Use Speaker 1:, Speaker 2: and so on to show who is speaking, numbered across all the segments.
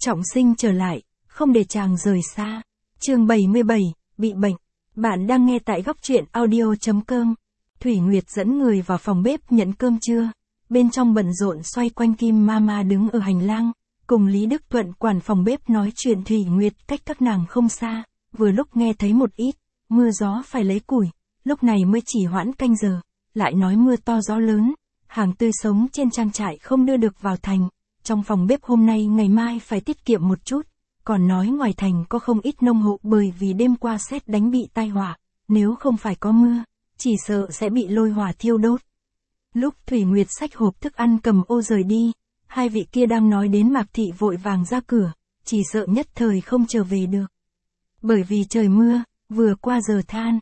Speaker 1: trọng sinh trở lại, không để chàng rời xa. Chương 77, bị bệnh. Bạn đang nghe tại góc truyện audio.com. Thủy Nguyệt dẫn người vào phòng bếp nhận cơm trưa. Bên trong bận rộn xoay quanh Kim Mama đứng ở hành lang, cùng Lý Đức Thuận quản phòng bếp nói chuyện. Thủy Nguyệt cách các nàng không xa, vừa lúc nghe thấy một ít mưa gió phải lấy củi, lúc này mới chỉ hoãn canh giờ, lại nói mưa to gió lớn, hàng tươi sống trên trang trại không đưa được vào thành. Trong phòng bếp hôm nay ngày mai phải tiết kiệm một chút, còn nói ngoài thành có không ít nông hộ bởi vì đêm qua sét đánh bị tai họa, nếu không phải có mưa, chỉ sợ sẽ bị lôi hỏa thiêu đốt. Lúc Thủy Nguyệt xách hộp thức ăn cầm ô rời đi, hai vị kia đang nói đến Mạc Thị vội vàng ra cửa, chỉ sợ nhất thời không trở về được. Bởi vì trời mưa, vừa qua giờ than,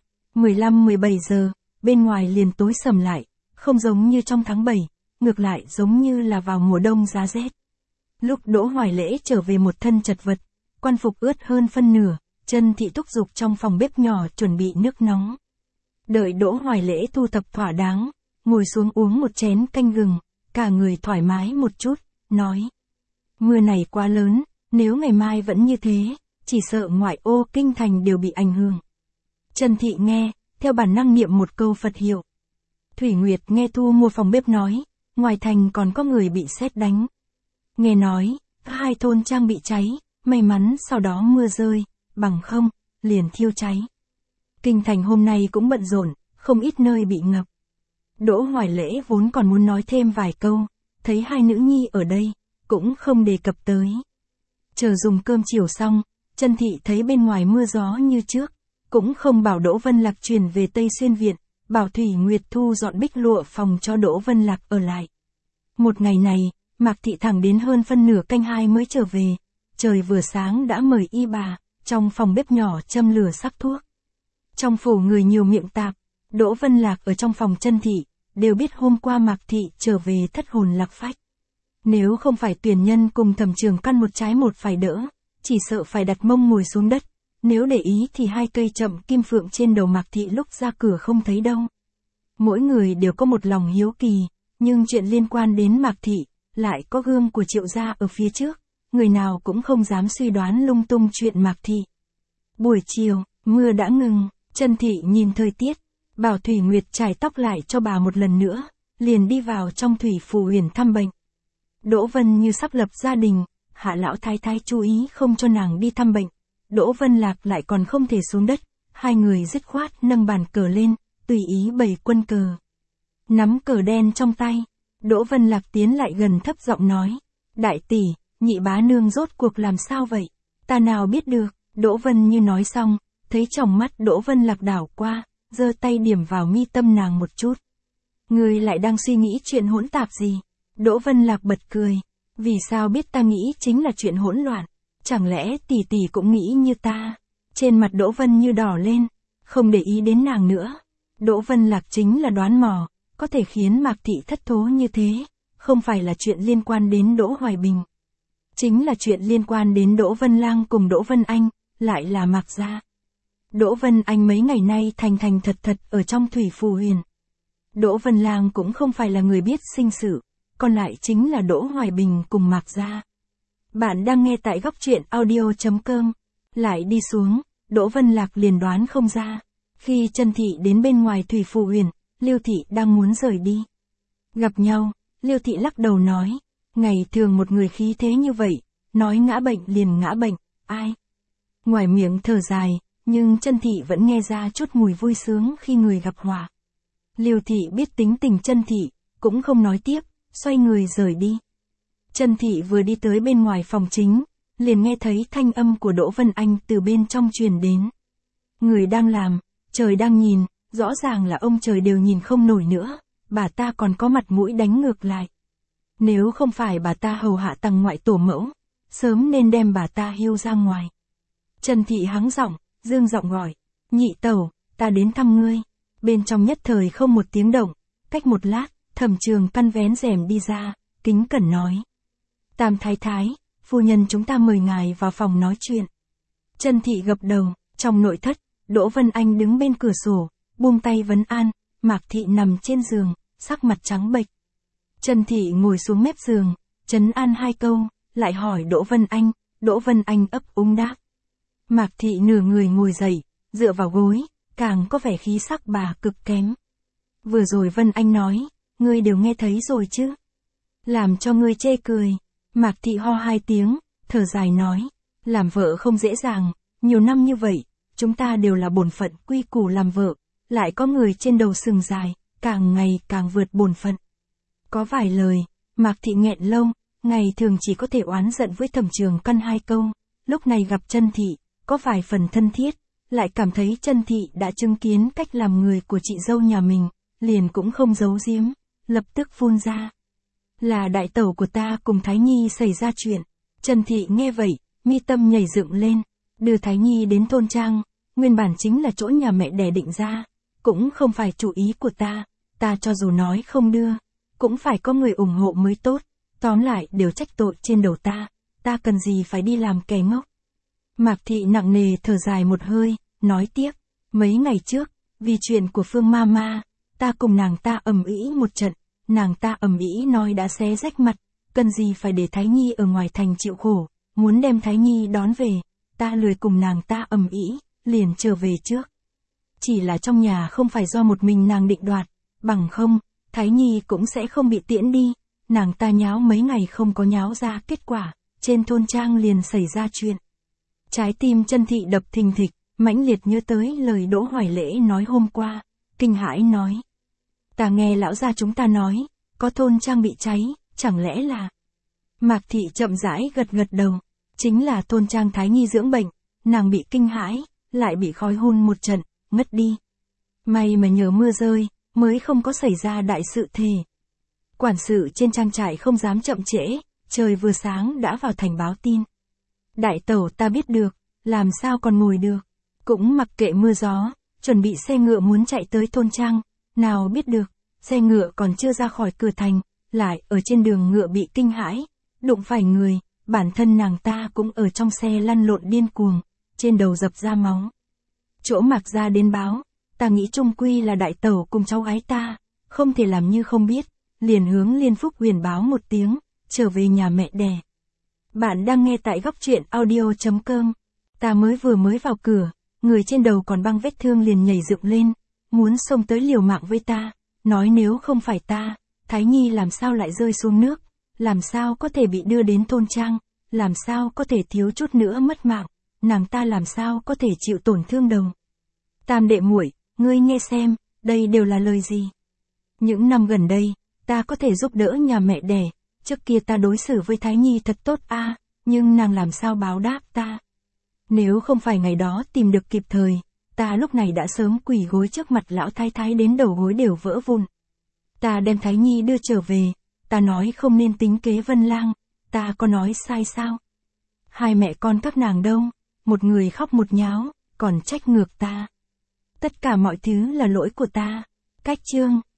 Speaker 1: 15-17 giờ, bên ngoài liền tối sầm lại, không giống như trong tháng 7, ngược lại giống như là vào mùa đông giá rét. Lúc Đỗ Hoài Lễ trở về một thân chật vật, quan phục ướt hơn phân nửa, Trân Thị thúc giục trong phòng bếp nhỏ chuẩn bị nước nóng. Đợi Đỗ Hoài Lễ thu thập thỏa đáng, ngồi xuống uống một chén canh gừng, cả người thoải mái một chút, nói: mưa này quá lớn, nếu ngày mai vẫn như thế, chỉ sợ ngoại ô kinh thành đều bị ảnh hưởng. Trân Thị nghe, theo bản năng niệm một câu Phật hiệu. Thủy Nguyệt nghe thu mua phòng bếp nói, ngoài thành còn có người bị sét đánh. Nghe nói, hai thôn trang bị cháy, may mắn sau đó mưa rơi, bằng không, liền thiêu cháy. Kinh thành hôm nay cũng bận rộn, không ít nơi bị ngập. Đỗ Hoài Lễ vốn còn muốn nói thêm vài câu, thấy hai nữ nhi ở đây, cũng không đề cập tới. Chờ dùng cơm chiều xong, Trân Thị thấy bên ngoài mưa gió như trước, cũng không bảo Đỗ Vân Lạc chuyển về Tây Xuyên Viện, bảo Thủy Nguyệt thu dọn bích lụa phòng cho Đỗ Vân Lạc ở lại. Một ngày này, Mạc Thị thẳng đến hơn phân nửa canh 2 mới trở về, trời vừa sáng đã mời y bà, trong phòng bếp nhỏ châm lửa sắc thuốc. Trong phủ người nhiều miệng tạp, Đỗ Vân Lạc ở trong phòng Trân Thị, đều biết hôm qua Mạc Thị trở về thất hồn lạc phách. Nếu không phải tuyển nhân cùng Thẩm Trường Căn một trái một phải đỡ, chỉ sợ phải đặt mông ngồi xuống đất, nếu để ý thì hai cây chậm kim phượng trên đầu Mạc Thị lúc ra cửa không thấy đâu. Mỗi người đều có một lòng hiếu kỳ, nhưng chuyện liên quan đến Mạc Thị, lại có gương của Triệu gia ở phía trước, người nào cũng không dám suy đoán lung tung chuyện Mạc Thị. Buổi chiều, mưa đã ngừng, Trân Thị nhìn thời tiết, bảo Thủy Nguyệt chải tóc lại cho bà một lần nữa, liền đi vào trong Thủy Phủ Huyền thăm bệnh. Đỗ Vân Như sắp lập gia đình, Hạ lão thái thái chú ý không cho nàng đi thăm bệnh, Đỗ Vân Lạc lại còn không thể xuống đất, hai người dứt khoát nâng bàn cờ lên, tùy ý bày quân cờ. Nắm cờ đen trong tay, Đỗ Vân Lạc tiến lại gần thấp giọng nói: đại tỷ, nhị bá nương rốt cuộc làm sao vậy? Ta nào biết được. Đỗ Vân Như nói xong, thấy trong mắt Đỗ Vân Lạc đảo qua, giơ tay điểm vào mi tâm nàng một chút. Ngươi lại đang suy nghĩ chuyện hỗn tạp gì? Đỗ Vân Lạc bật cười. Vì sao biết ta nghĩ chính là chuyện hỗn loạn? Chẳng lẽ tỷ tỷ cũng nghĩ như ta? Trên mặt Đỗ Vân Như đỏ lên, không để ý đến nàng nữa. Đỗ Vân Lạc chính là đoán mò, có thể khiến Mạc Thị thất thố như thế, không phải là chuyện liên quan đến Đỗ Hoài Bình. Chính là chuyện liên quan đến Đỗ Vân Lang cùng Đỗ Vân Anh, lại là Mạc gia. Đỗ Vân Anh mấy ngày nay thành thành thật thật ở trong Thủy Phủ Huyền. Đỗ Vân Lang cũng không phải là người biết sinh sự, còn lại chính là Đỗ Hoài Bình cùng Mạc gia. Bạn đang nghe tại góc truyện audio.com. Lại đi xuống, Đỗ Vân Lạc liền đoán không ra. Khi Trân Thị đến bên ngoài Thủy Phủ Huyền, Lưu Thị đang muốn rời đi. Gặp nhau, Lưu Thị lắc đầu nói: ngày thường một người khí thế như vậy, nói ngã bệnh liền ngã bệnh, ai? Ngoài miệng thở dài, nhưng Trân Thị vẫn nghe ra chút mùi vui sướng khi người gặp họa. Lưu Thị biết tính tình Trân Thị, cũng không nói tiếp, xoay người rời đi. Trân Thị vừa đi tới bên ngoài phòng chính, liền nghe thấy thanh âm của Đỗ Vân Anh từ bên trong truyền đến. Người đang làm, trời đang nhìn, rõ ràng là ông trời đều nhìn không nổi nữa, bà ta còn có mặt mũi đánh ngược lại. Nếu không phải bà ta hầu hạ tầng ngoại tổ mẫu, sớm nên đem bà ta hiêu ra ngoài. Trân Thị hắng giọng, dương giọng gọi: nhị tẩu, ta đến thăm ngươi. Bên trong nhất thời không một tiếng động, cách một lát, Thẩm Trường Căn vén rèm đi ra, kính cẩn nói: Tam thái thái, phu nhân chúng ta mời ngài vào phòng nói chuyện. Trân Thị gật đầu. Trong nội thất, Đỗ Vân Anh đứng bên cửa sổ, buông tay vấn an. Mạc Thị nằm trên giường, sắc mặt trắng bệch. Trân Thị ngồi xuống mép giường, trấn an hai câu, lại hỏi Đỗ Vân Anh: Đỗ Vân Anh ấp úng đáp. Mạc Thị nửa người ngồi dậy, dựa vào gối, càng có vẻ khí sắc bà cực kém. Vừa rồi Vân Anh nói, ngươi đều nghe thấy rồi chứ. Làm cho ngươi chê cười. Mạc Thị ho 2 tiếng, thở dài nói. Làm vợ không dễ dàng, nhiều năm như vậy, chúng ta đều là bổn phận quy củ làm vợ, lại có người trên đầu sừng dài, càng ngày càng vượt bổn phận. Có vài lời, Mạc Thị nghẹn lâu, ngày thường chỉ có thể oán giận với Thẩm Trường Căn 2 câu, lúc này gặp Trân Thị, có vài phần thân thiết, lại cảm thấy Trân Thị đã chứng kiến cách làm người của chị dâu nhà mình, liền cũng không giấu giếm, lập tức phun ra. Là đại tẩu của ta cùng Thái Nhi xảy ra chuyện. Trân Thị nghe vậy, mi tâm nhảy dựng lên, đưa Thái Nhi đến thôn trang, nguyên bản chính là chỗ nhà mẹ đẻ định ra, cũng không phải chủ ý của ta cho dù nói không đưa, cũng phải có người ủng hộ mới tốt, tóm lại đều trách tội trên đầu ta cần gì phải đi làm kẻ ngốc. Mạc Thị nặng nề thở dài một hơi, nói tiếp, mấy ngày trước, vì chuyện của Phương Mama, ta cùng nàng ta ầm ĩ một trận, nàng ta ầm ĩ nói đã xé rách mặt, cần gì phải để Thái Nhi ở ngoài thành chịu khổ, muốn đem Thái Nhi đón về, ta lười cùng nàng ta ầm ĩ, liền trở về trước. Chỉ là trong nhà không phải do một mình nàng định đoạt, bằng không, Thái Nhi cũng sẽ không bị tiễn đi, nàng ta nháo mấy ngày không có nháo ra kết quả, trên thôn trang liền xảy ra chuyện. Trái tim Trân Thị đập thình thịch, mãnh liệt nhớ tới lời Đỗ Hoài Lễ nói hôm qua, kinh hãi nói. Ta nghe lão gia chúng ta nói, có thôn trang bị cháy, chẳng lẽ là... Mạc Thị chậm rãi gật gật đầu, chính là thôn trang Thái Nhi dưỡng bệnh, nàng bị kinh hãi, lại bị khói hun một trận, ngất đi. May mà nhờ mưa rơi, mới không có xảy ra đại sự thề. Quản sự trên trang trại không dám chậm trễ, trời vừa sáng đã vào thành báo tin. Đại tẩu ta biết được, làm sao còn ngồi được, cũng mặc kệ mưa gió, chuẩn bị xe ngựa muốn chạy tới thôn trang, nào biết được, xe ngựa còn chưa ra khỏi cửa thành, lại ở trên đường ngựa bị kinh hãi, đụng phải người, bản thân nàng ta cũng ở trong xe lăn lộn điên cuồng, trên đầu dập ra máu. Chỗ Mạc gia đến báo, ta nghĩ chung quy là đại tẩu cùng cháu gái ta, không thể làm như không biết, liền hướng Liên Phúc Huyền báo một tiếng, trở về nhà mẹ đẻ. Bạn đang nghe tại góc truyện audio.com. Ta mới vào cửa, người trên đầu còn băng vết thương liền nhảy dựng lên, muốn xông tới liều mạng với ta, nói nếu không phải ta, Thái Nhi làm sao lại rơi xuống nước, làm sao có thể bị đưa đến thôn trang, làm sao có thể thiếu chút nữa mất mạng, nàng ta làm sao có thể chịu tổn thương đầu. Tam đệ muội, ngươi nghe xem, đây đều là lời gì? Những năm gần đây, ta có thể giúp đỡ nhà mẹ đẻ, trước kia ta đối xử với Thái Nhi thật tốt nhưng nàng làm sao báo đáp ta? Nếu không phải ngày đó tìm được kịp thời, ta lúc này đã sớm quỳ gối trước mặt lão thái thái đến đầu gối đều vỡ vụn. Ta đem Thái Nhi đưa trở về, ta nói không nên tính kế Vân Lang, ta có nói sai sao? Hai mẹ con các nàng đâu, một người khóc một nháo, còn trách ngược ta. Tất cả mọi thứ là lỗi của ta. Cách chương